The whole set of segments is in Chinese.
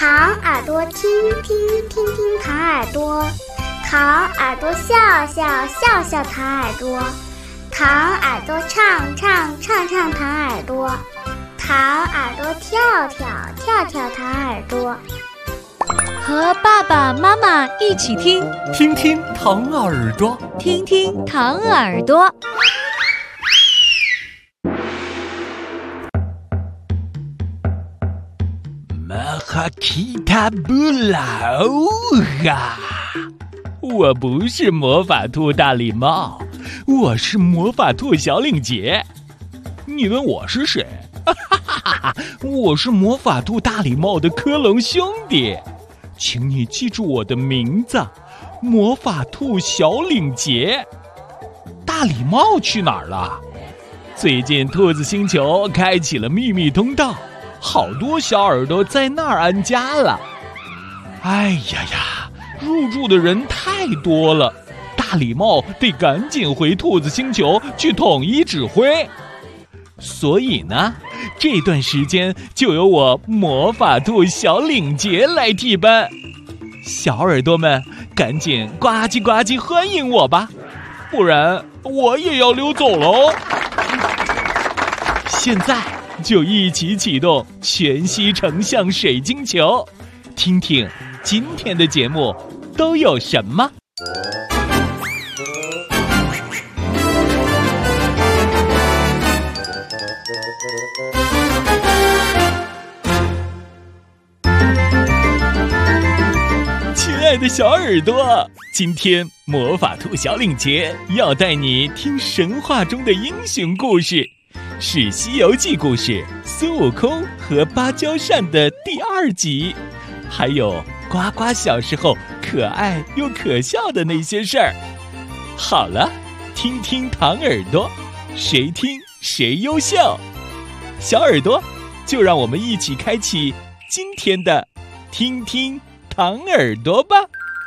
糖耳朵听听听听糖耳朵，糖耳朵笑笑笑笑糖耳朵，糖耳朵唱唱唱唱糖耳朵，糖耳朵跳跳跳跳糖耳朵。 和爸爸妈妈一起听， 听听糖耳朵， 听听糖耳朵。 马哈基塔布拉欧哈！我不是魔法兔大礼帽，我是魔法兔小领结。你问我是谁？我是魔法兔大礼帽的科隆兄弟，请你记住我的名字，魔法兔小领结。大礼帽去哪儿了？最近兔子星球开启了秘密通道，好多小耳朵在那儿安家了。哎呀呀，入住的人太多了，大礼帽得赶紧回兔子星球去统一指挥。所以呢，这段时间就由我魔法兔小领结来替班。小耳朵们赶紧呱唧呱唧欢迎我吧，不然我也要溜走喽。现在就一起启动全息成像水晶球，听听今天的节目都有什么。亲爱的小耳朵，今天魔法兔小领结要带你听神话中的英雄故事，是《西游记》故事孙悟空和芭蕉扇的第2集，还有呱呱小时候可爱又可笑的那些事儿。好了，听听糖耳朵，谁听谁优秀。小耳朵，就让我们一起开启今天的听听糖耳朵吧。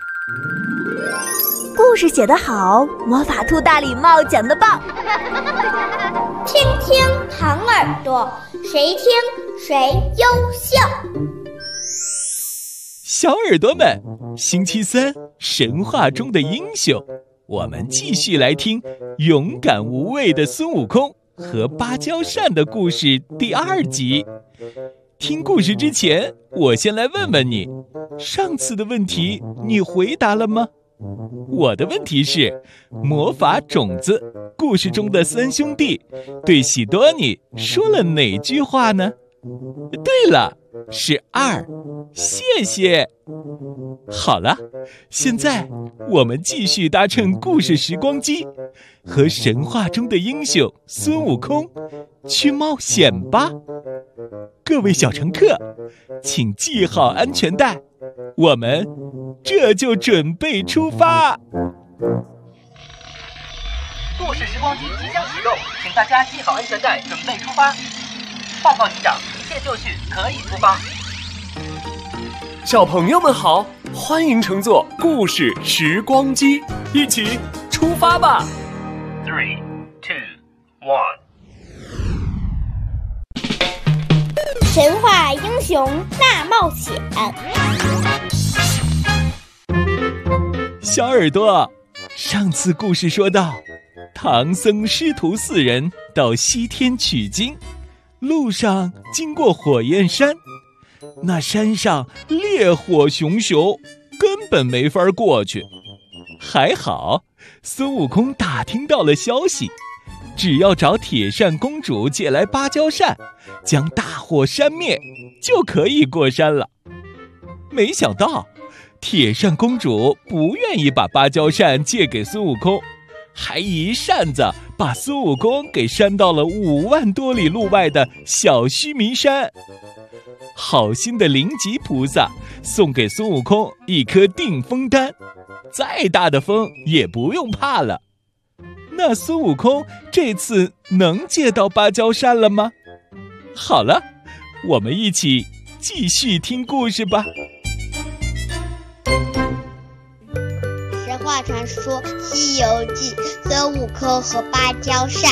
故事写得好，魔法兔大礼帽讲得棒。 听听糖耳朵，谁听谁优秀。 小耳朵们，星期三神话中的英雄，我们继续来听勇敢无畏的孙悟空和芭蕉扇的故事第2集。听故事之前，我先来问问你，上次的问题你回答了吗？我的问题是，魔法种子故事中的3兄弟对喜多尼说了哪句话呢？对了，是2，谢谢。好了，现在我们继续搭乘故事时光机，和神话中的英雄孙悟空去冒险吧。各位小乘客，请系好安全带，我们这就准备出发。 故事时光机即将启动，请大家系好安全带，准备出发。报告机长，一切就绪，可以出发。 小朋友们好，欢迎乘坐故事时光机，一起出发吧。 3、2、1。 神话英雄大冒险。 小耳朵，上次故事说到，唐僧师徒4人到西天取经，路上经过火焰山，那山上烈火熊熊，根本没法过去。还好孙悟空打听到了消息，只要找铁扇公主借来芭蕉扇，将大火扇灭，就可以过山了。没想到铁扇公主不愿意把芭蕉扇借给孙悟空，还一扇子把孙悟空给扇到了5万多里路外的小须弥山。好心的灵吉菩萨送给孙悟空一颗定风丹，再大的风也不用怕了。那孙悟空这次能借到芭蕉扇了吗？好了，我们一起继续听故事吧。 神话传说《西游记》，孙悟空和芭蕉扇。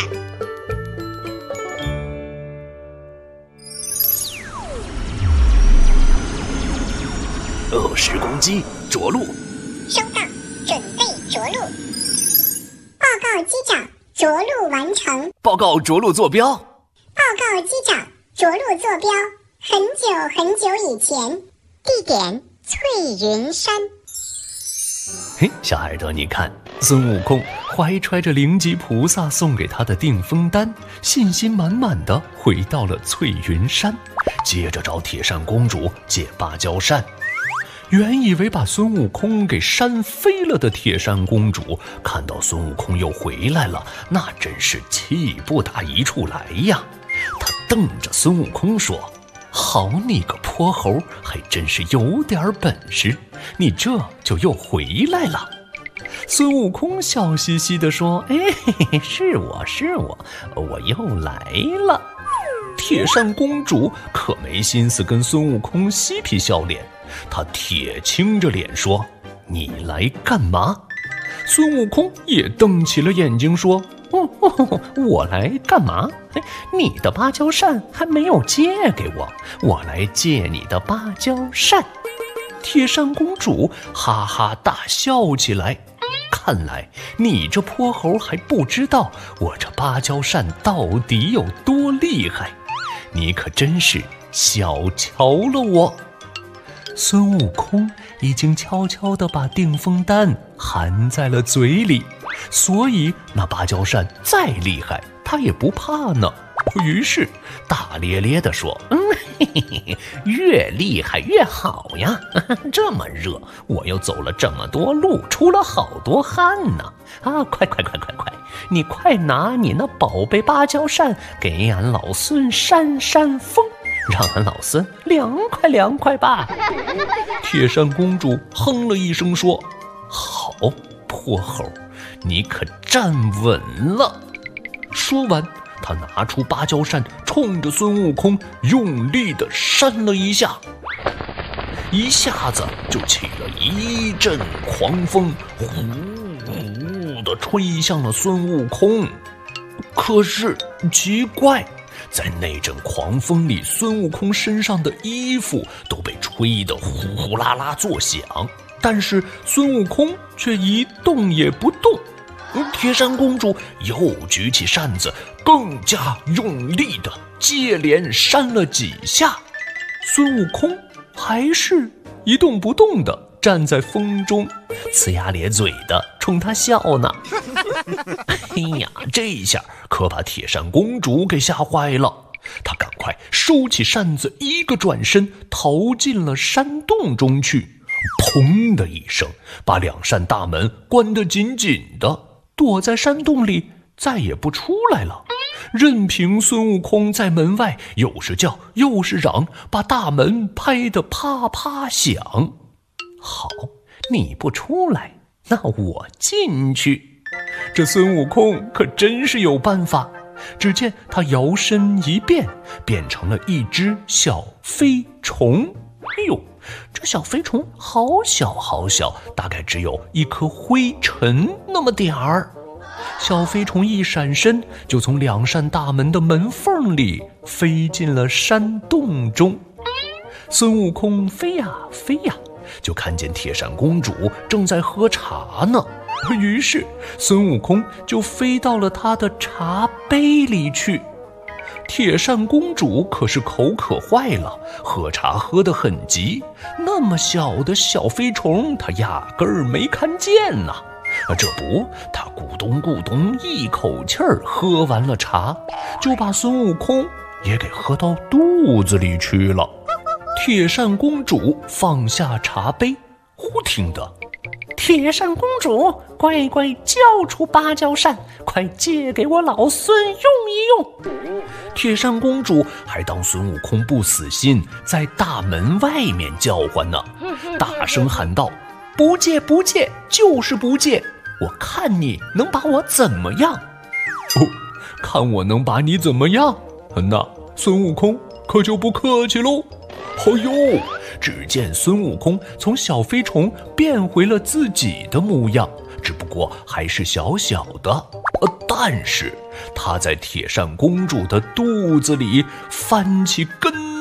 时光机着陆。 收到，准备着陆。报告机长，着陆完成。 报告着陆坐标。 报告机长，着陆坐标很久很久以前，地点翠云山。 嘿，小耳朵，你看，孙悟空怀揣着灵吉菩萨送给他的订风丹，信心满满的回到了翠云山，接着找铁扇公主借芭蕉扇。原以为把孙悟空给扇飞了的铁扇公主，看到孙悟空又回来了，那真是气不打一处来呀。她瞪着孙悟空说：好你个泼猴，还真是有点本事，你这就又回来了。孙悟空笑嘻嘻地说：是我，我又来了。铁扇公主可没心思跟孙悟空嬉皮笑脸，她铁青着脸说：你来干嘛？孙悟空也瞪起了眼睛说：我来干嘛？你的芭蕉扇还没有借给我，我来借你的芭蕉扇。铁扇公主哈哈大笑起来，看来你这泼猴还不知道我这芭蕉扇到底有多厉害，你可真是小瞧了我。孙悟空已经悄悄地把订风丹含在了嘴里，所以那芭蕉扇再厉害他也不怕呢。于是大咧咧地说：越厉害越好呀，这么热，我又走了这么多路，出了好多汗呢。快，你快拿你那宝贝芭蕉扇给俺老孙扇扇风，让俺老孙凉快吧。铁扇公主哼了一声说：好，泼猴，你可站稳了。说完，他拿出芭蕉扇，冲着孙悟空用力地扇了一下，一下子就起了一阵狂风，呼呼地吹向了孙悟空。可是奇怪，在那阵狂风里，孙悟空身上的衣服都被吹得呼呼啦啦作响，但是孙悟空却一动也不动。铁扇公主又举起扇子，更加用力地接连扇了几下，孙悟空还是一动不动地站在风中，呲牙咧嘴地冲他笑呢。这下可把铁扇公主给吓坏了，她赶快收起扇子，一个转身逃进了山洞中去，砰的一声把两扇大门关得紧紧的，躲在山洞里再也不出来了，任凭孙悟空在门外又是叫又是嚷，把大门拍得啪啪响。好，你不出来，那我进去。这孙悟空可真是有办法，只见他摇身一变，变成了一只小飞虫。这小飞虫好小好小，大概只有一颗灰尘那么点儿。小飞虫一闪身，就从两扇大门的门缝里飞进了山洞中。孙悟空飞呀飞呀，就看见铁扇公主正在喝茶呢。于是孙悟空就飞到了她的茶杯里去。铁扇公主可是口渴坏了，喝茶喝得很急，那么小的小飞虫她压根儿没看见呐。这不，她咕咚咕咚一口气儿喝完了茶，就把孙悟空也给喝到肚子里去了。铁扇公主放下茶杯，忽听得铁扇公主，乖乖交出芭蕉扇，快借给我老孙用一用。铁扇公主还当孙悟空不死心，在大门外面叫唤呢，大声喊道：不借不借，就是不借，我看你能把我怎么样？看我能把你怎么样？那孙悟空可就不客气喽。只见孙悟空从小飞虫变回了自己的模样，只不过还是小小的，但是他在铁扇公主的肚子里翻起跟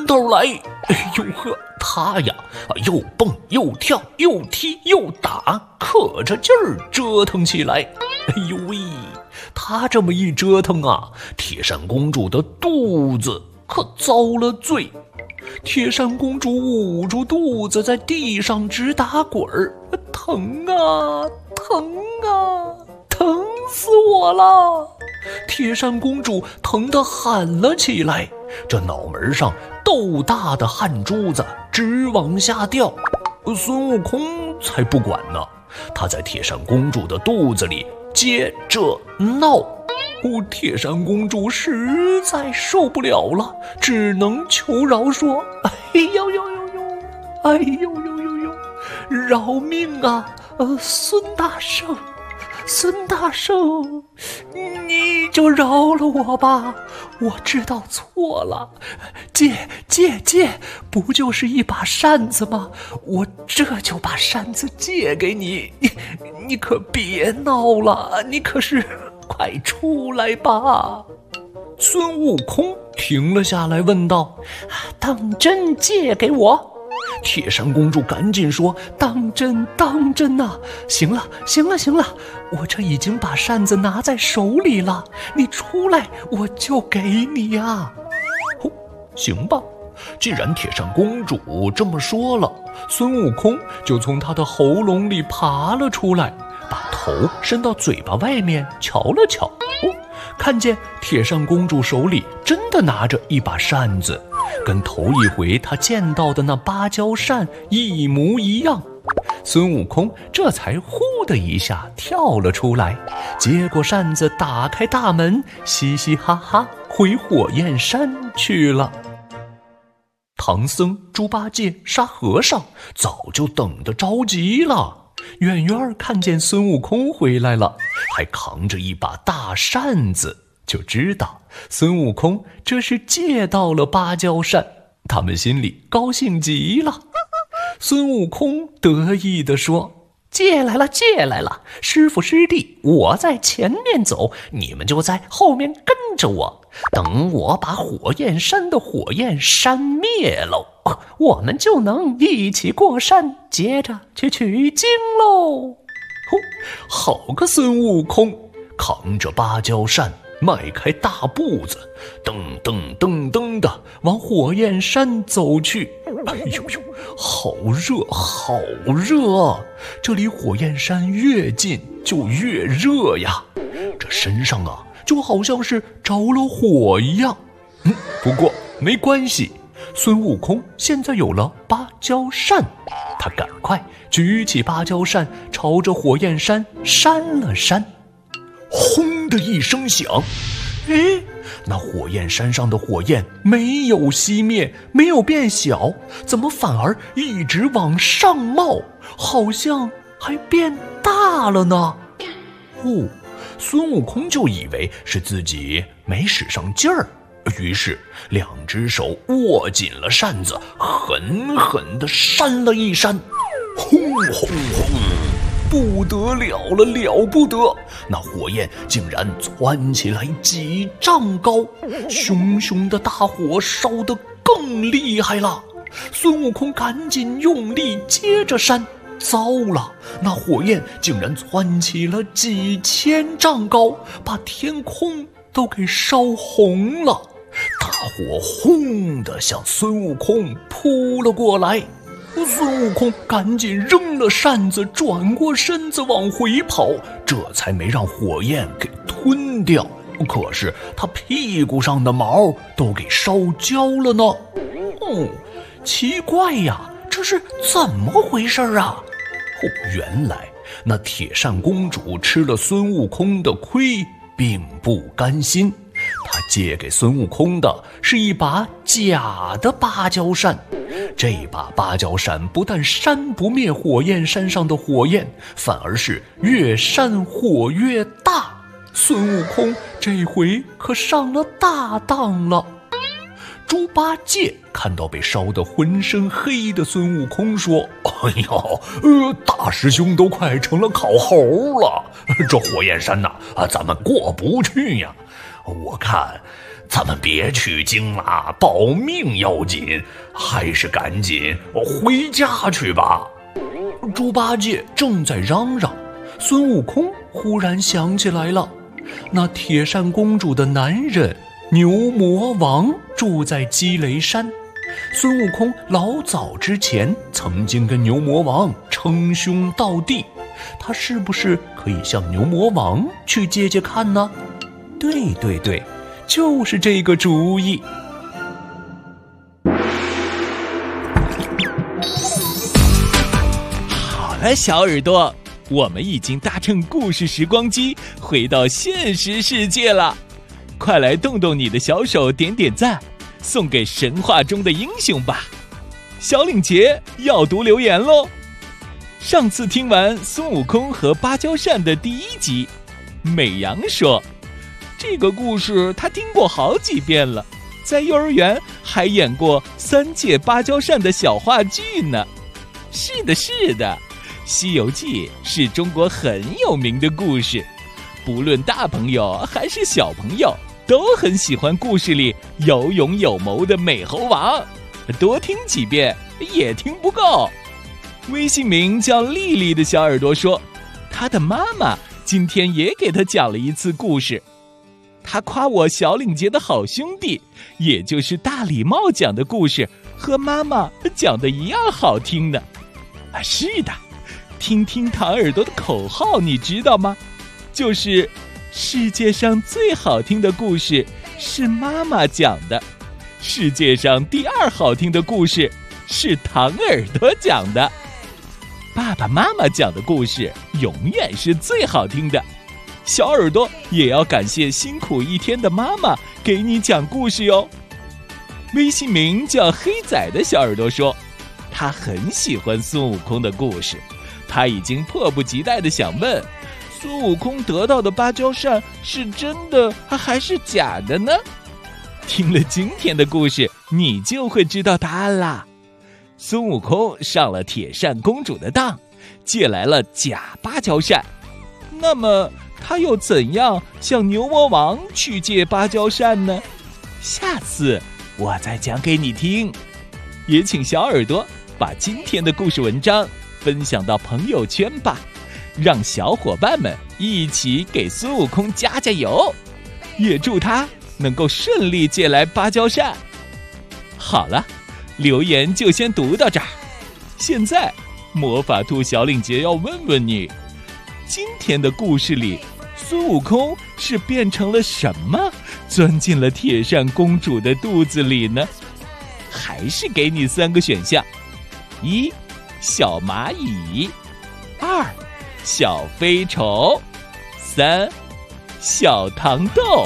跟头来。哎呦呵，他呀又蹦又跳又踢又打，可着劲儿折腾起来。哎呦喂，他这么一折腾啊，铁扇公主的肚子可遭了罪。铁扇公主捂住肚子在地上直打滚儿，疼啊疼啊，疼死我了！铁扇公主疼得喊了起来，这脑门上豆大的汗珠子直往下掉。孙悟空才不管呢，他在铁扇公主的肚子里接着闹。铁扇公主实在受不了了，只能求饶说：“哎呦呦呦呦，哎呦呦呦呦，饶命啊！孙大圣，孙大圣，你就饶了我吧，我知道错了。借，不就是一把扇子吗？我这就把扇子借给你，你可别闹了，你可是快出来吧。”孙悟空停了下来问道：“当真借给我？”铁扇公主赶紧说：“当真呐！行了，我这已经把扇子拿在手里了，你出来我就给你呀。”行吧，既然铁扇公主这么说了，孙悟空就从她的喉咙里爬了出来，把头伸到嘴巴外面瞧了瞧，看见铁扇公主手里真的拿着一把扇子，跟头一回他见到的那芭蕉扇一模一样。孙悟空这才呼的一下跳了出来，接过扇子，打开大门，嘻嘻哈哈回火焰山去了。唐僧、猪八戒、沙和尚早就等得着急了，远远看见孙悟空回来了，还扛着一把大扇子，就知道孙悟空这是借到了芭蕉扇，他们心里高兴极了。孙悟空得意地说：“借来了，师傅师弟，我在前面走，你们就在后面跟着我，等我把火焰山的火焰扇灭喽，我们就能一起过山，接着去取经喽。”好个孙悟空，扛着芭蕉扇，迈开大步子，噔噔噔噔的往火焰山走去。哎呦呦，好热！这离火焰山越近就越热呀，这身上啊就好像是着了火一样。不过没关系，孙悟空现在有了芭蕉扇，他赶快举起芭蕉扇，朝着火焰山扇了扇。轰的一声响，那火焰山上的火焰没有熄灭，没有变小，怎么反而一直往上冒，好像还变大了呢？孙悟空就以为是自己没使上劲儿，于是两只手握紧了扇子，狠狠地扇了一扇。轰轰轰，不得了了，了不得！那火焰竟然窜起来几丈高，熊熊的大火烧得更厉害了。孙悟空赶紧用力接着扇，糟了，那火焰竟然窜起了几千丈高，把天空都给烧红了。大火轰地向孙悟空扑了过来，孙悟空赶紧扔了扇子，转过身子往回跑，这才没让火焰给吞掉。可是他屁股上的毛都给烧焦了呢。奇怪呀，这是怎么回事啊？原来那铁扇公主吃了孙悟空的亏，并不甘心，她借给孙悟空的是一把假的芭蕉扇。这把芭蕉扇不但扇不灭火焰山上的火焰，反而是越扇火越大。孙悟空这回可上了大当了。猪八戒看到被烧得浑身黑的孙悟空说：“哎呦，大师兄都快成了烤猴了，这火焰山呐，咱们过不去呀。我看咱们别取经了，保命要紧，还是赶紧回家去吧。猪八戒正在嚷嚷，孙悟空忽然想起来了，那铁扇公主的男人牛魔王住在积雷山。孙悟空老早之前曾经跟牛魔王称兄道弟，他是不是可以向牛魔王去借借看呢？对对对，就是这个主意。 好了，小耳朵，我们已经搭乘故事时光机回到现实世界了，快来动动你的小手，点点赞，送给神话中的英雄吧。小领结要读留言咯。上次听完孙悟空和芭蕉扇的第1集，美阳说这个故事他听过好几遍了，在幼儿园还演过3届芭蕉扇的小话剧呢。是的是的，西游记是中国很有名的故事，不论大朋友还是小朋友都很喜欢故事里有勇有谋的美猴王，多听几遍也听不够。微信名叫丽丽的小耳朵说，她的妈妈今天也给她讲了一次故事，她夸我小领结的好兄弟，也就是大礼帽讲的故事和妈妈讲的一样好听呢。是的，听听糖耳朵的口号你知道吗？就是世界上最好听的故事是妈妈讲的，世界上第2好听的故事是糖耳朵讲的。爸爸妈妈讲的故事永远是最好听的，小耳朵也要感谢辛苦一天的妈妈给你讲故事哟。微信名叫黑仔的小耳朵说，他很喜欢孙悟空的故事，他已经迫不及待地想问，孙悟空得到的芭蕉扇是真的还是假的呢？听了今天的故事，你就会知道答案啦。孙悟空上了铁扇公主的当，借来了假芭蕉扇，那么他又怎样向牛魔王去借芭蕉扇呢？下次我再讲给你听。也请小耳朵把今天的故事文章分享到朋友圈吧，让小伙伴们一起给孙悟空加加油，也祝他能够顺利借来芭蕉扇。好了，留言就先读到这儿。现在魔法兔小领结要问问你，今天的故事里孙悟空是变成了什么，钻进了铁扇公主的肚子里呢？还是给你3个选项：1. 小蚂蚁；2. 小飞虫；3. 小糖豆。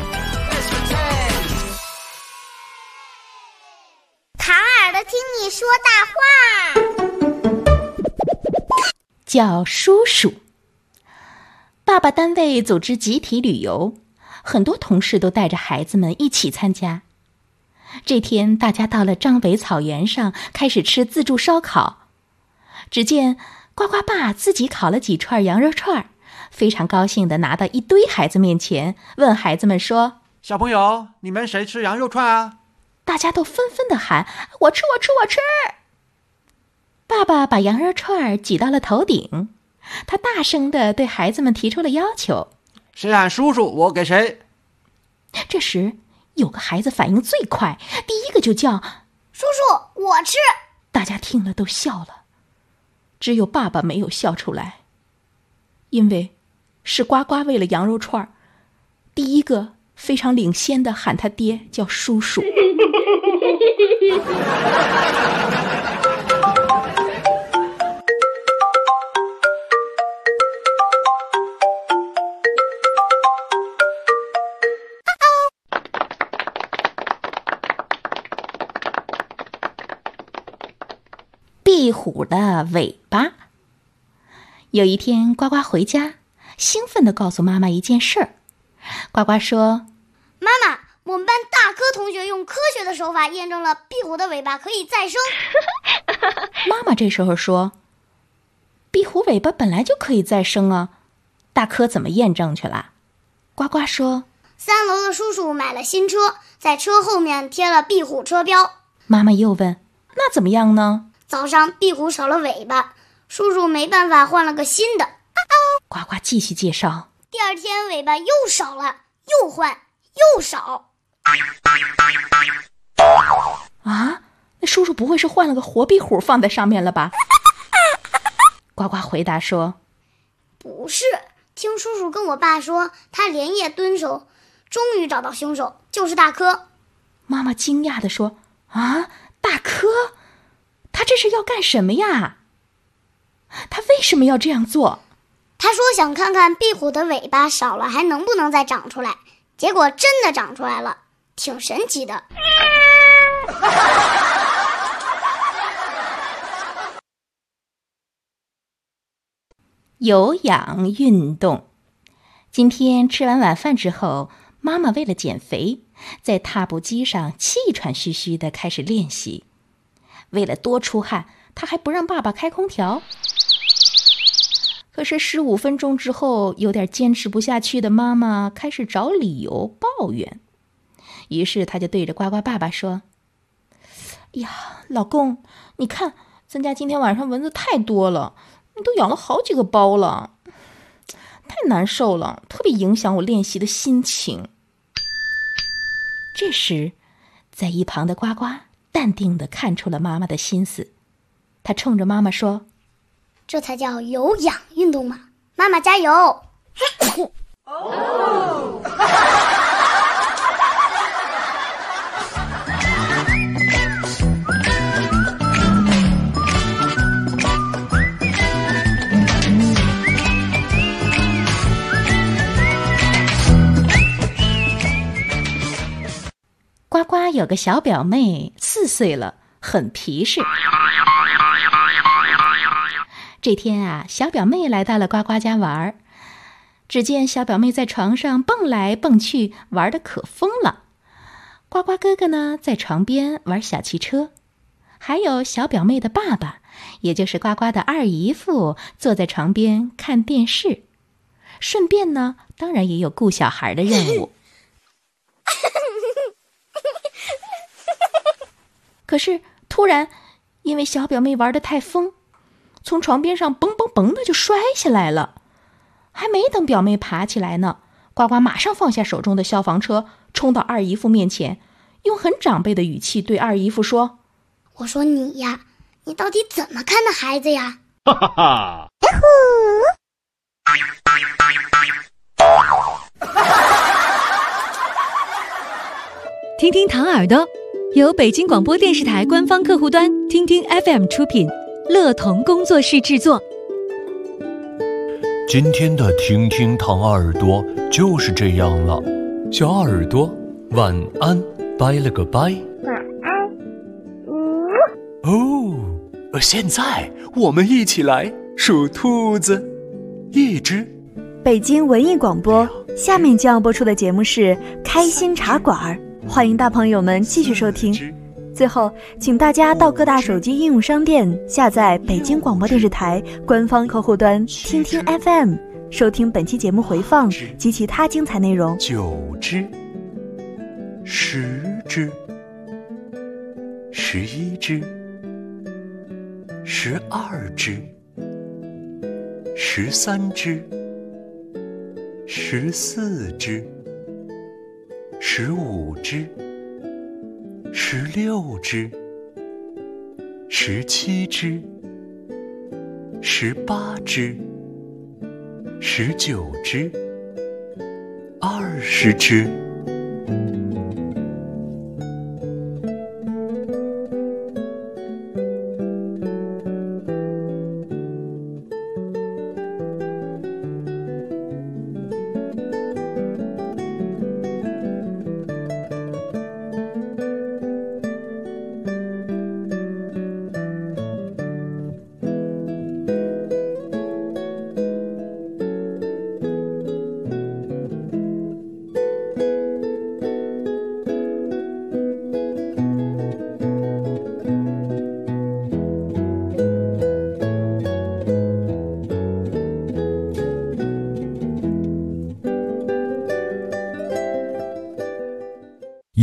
糖耳朵听你说大话， 叫叔叔。爸爸单位组织集体旅游，很多同事都带着孩子们一起参加。这天，大家到了张北草原上，开始吃自助烧烤。只见呱呱爸自己烤了几串羊肉串，非常高兴地拿到一堆孩子面前，问孩子们说： 小朋友，你们谁吃羊肉串啊？ 大家都纷纷地喊：我吃我吃我吃！爸爸把羊肉串举到了头顶，他大声地对孩子们提出了要求： 谁喊叔叔，我给谁。 这时有个孩子反应最快，第一个就叫： 叔叔，我吃！ 大家听了都笑了，只有爸爸没有笑出来，因为是呱呱为了羊肉串，第一个非常领先的喊他爹叫叔叔。壁虎的尾巴。有一天，呱呱回家，兴奋地告诉妈妈一件事儿。呱呱说： 妈妈，我们班大科同学用科学的手法验证了壁虎的尾巴可以再生。 妈妈这时候说：壁虎尾巴本来就可以再生啊，大科怎么验证去了？呱呱说： 3楼的叔叔买了新车，在车后面贴了壁虎车标。 妈妈又问：那怎么样呢？ 早上壁虎少了尾巴，叔叔没办法换了个新的。 呱呱继续介绍。 第2天尾巴又少了，又换又少。 啊，那叔叔不会是换了个活壁虎放在上面了吧？呱呱回答说： 不是，听叔叔跟我爸说，他连夜蹲守，终于找到凶手，就是大柯。 妈妈惊讶地说：啊，大柯？他这是要干什么呀？他为什么要这样做？ 他说想看看壁虎的尾巴少了还能不能再长出来，结果真的长出来了，挺神奇的。 有氧运动。今天吃完晚饭之后，妈妈为了减肥，在踏步机上气喘吁吁地开始练习。为了多出汗，她还不让爸爸开空调。可是15分钟之后，有点坚持不下去的妈妈开始找理由抱怨。于是她就对着呱呱爸爸说：呀，老公，你看咱家今天晚上蚊子太多了，你都养了好几个包了，太难受了，特别影响我练习的心情。这时在一旁的呱呱淡定地看出了妈妈的心思，他冲着妈妈说： 这才叫有氧运动嘛，妈妈加油。 呱呱有个小表妹4岁了，很皮实。这天啊，小表妹来到了呱呱家玩，只见小表妹在床上蹦来蹦去，玩得可疯了。呱呱哥哥呢，在床边玩小汽车，还有小表妹的爸爸，也就是呱呱的二姨夫，坐在床边看电视，顺便呢，当然也有顾小孩的任务。可是突然，因为小表妹玩得太疯，从床边上蹦蹦蹦的就摔下来了。还没等表妹爬起来呢，呱呱马上放下手中的消防车，冲到二姨夫面前，用很长辈的语气对二姨夫说： 我说你呀，你到底怎么看的孩子呀？ 哈哈哈！ 听听糖耳朵，由北京广播电视台官方客户端听听 FM 出品，乐童工作室制作。 今天的听听糖耳朵就是这样了，小耳朵晚安，拜了个拜。 晚安。 哦，现在我们一起来数兔子，1只。 北京文艺广播，下面将要播出的节目是开心茶馆，欢迎大朋友们继续收听。最后，请大家到各大手机应用商店下载北京广播电视台官方客户端听听 FM， 收听本期节目回放及其他精彩内容。 9只，10只，11只，12只，13只，14只，15只，16只，17只，18只，19只，20只。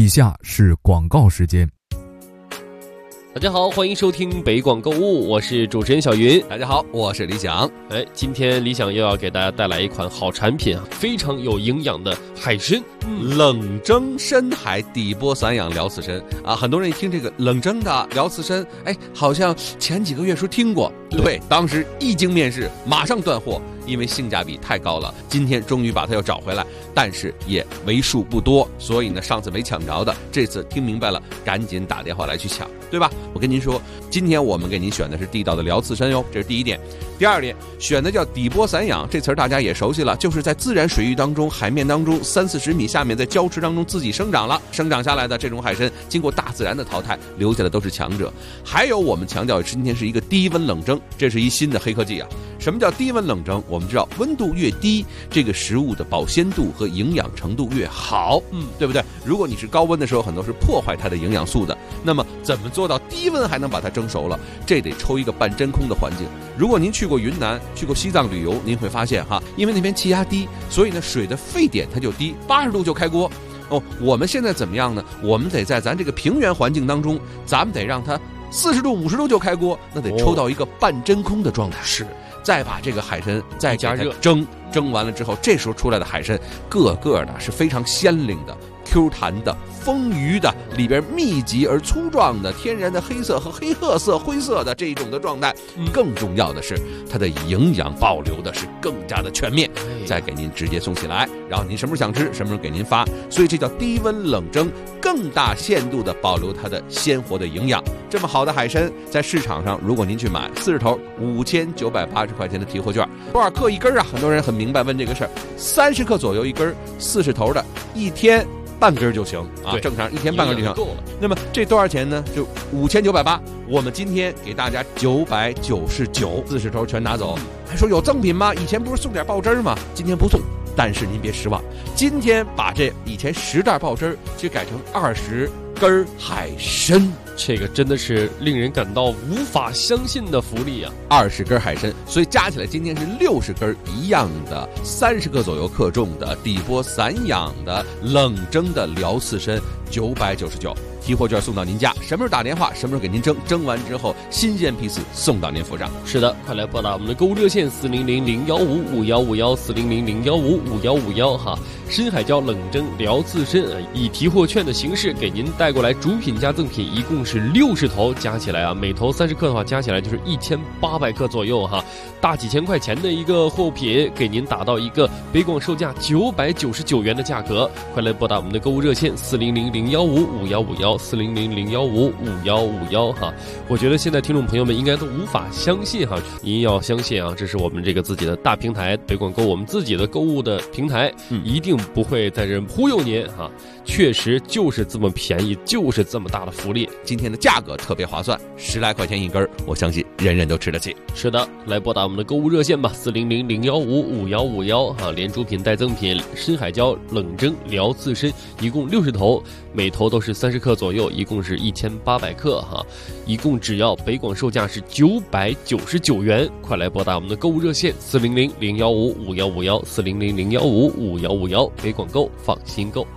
下是广告时间。 大家好，欢迎收听北广购物，我是主持人小云。 大家好，我是李想。 今天李想又要给大家带来一款好产品啊，非常有营养的海参， 冷蒸深海底波散养辽刺参啊。很多人一听这个冷蒸的辽刺参，好像前几个月说听过，对，当时一经面世，马上断货，因为性价比太高了。今天终于把它又找回来，但是也为数不多，所以呢，上次没抢着的，这次听明白了，赶紧打电话来去抢，对吧？我跟您说，今天我们给您选的是地道的辽刺参哟，这是第一点。第二点，选的叫底波散养，这词儿大家也熟悉了，就是在自然水域当中、海面当中30-40米下面，在礁池当中自己生长了，生长下来的这种海参，经过大自然的淘汰，留下的都是强者。还有我们强调今天是一个低温冷蒸，这是一新的黑科技啊。什么叫低温冷蒸？我们知道温度越低，这个食物的保鲜度和营养程度越好，对不对？如果你是高温的时候，很多是破坏它的营养素的。那么怎么做到低温还能把它蒸熟了？这得抽一个半真空的环境。如果您去过云南、去过西藏旅游，您会发现哈，因为那边气压低，所以呢水的沸点它就低，80度就开锅。我们现在怎么样呢？我们得在咱这个平原环境当中，咱们得让它40度、50度就开锅，那得抽到一个半真空的状态。 是。 再把这个海参再加热蒸完了之后，这时候出来的海参个个的是非常鲜灵的、Q 弹的、丰腴的，里边密集而粗壮的天然的黑色和黑褐色、灰色的这一种的状态。更重要的是，它的营养保留的是更加的全面，再给您直接送起来，然后您什么时候想吃，什么时候给您发。所以这叫低温冷蒸，更大限度的保留它的鲜活的营养。这么好的海参，在市场上，如果您去买40头5980块钱的提货券，多少克一根啊？很多人很明白问这个事儿，30克左右一根，40头的，一天半根就行啊，正常一天半根就行。那么这多少钱呢？就5980，我们今天给大家999，40头全拿走。还说有赠品吗？以前不是送点爆汁吗？今天不送。但是您别失望，今天把这以前10袋爆汁就改成20根海参， 这个真的是令人感到无法相信的福利啊 ！20根海参，所以加起来今天是60根一样的30克左右克重的底波散养的冷蒸的辽刺参，999。提货券送到您家，什么时候打电话，什么时候给您蒸，蒸完之后新鲜批次送到您府上。 是的，快来拨打我们的购物热线400-015-5151，400-015-5151哈。深海椒冷蒸辽刺参以提货券的形式给您带过来，主品加赠品一共是60头，加起来啊，每头30克的话，加起来就是1800克左右哈，大几千块钱的一个货品，给您打到一个北广售价999元的价格。快来拨打我们的购物热线400-015-5151，400-015-5151哈。我觉得现在听众朋友们应该都无法相信哈，您要相信啊，这是我们这个自己的大平台北广购，我们自己的购物的平台，一定不会在这忽悠您哈。确实就是这么便宜，就是这么大的福利。 今天的价格特别划算，10来块钱一根，我相信人人都吃得起。 是的，来拨打我们的购物热线吧，400-015-5151哈，连主品带赠品，深海椒冷蒸辽刺参一共60头，每头都是30克左右，一共是1800克哈，一共只要北广售价是999元。快来拨打我们的购物热线400-015-5151，400-015-5151，北广购放心购。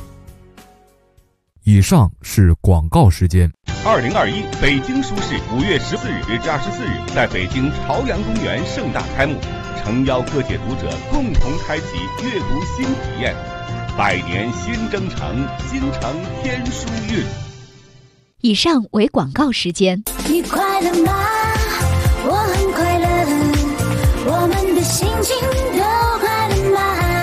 以上是广告时间。 2021北京书市5月14日至24日在北京朝阳公园盛大开幕，诚邀各界读者共同开启阅读新体验。百年新征程，新承天书韵。 以上为广告时间。 你快乐吗？我很快乐，我们的心情都快乐吗？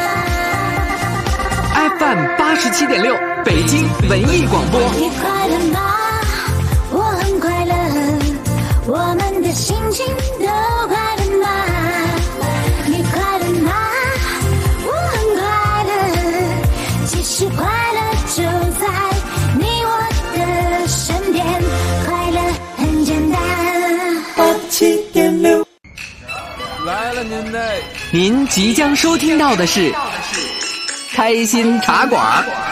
FM 87.6北京文艺广播。 你快乐吗？我很快乐，我们的心情都快乐吗？你快乐吗？我很快乐，其实快乐就在你我的身边，快乐很简单。87.6 来了您即将收听到的是开心茶馆。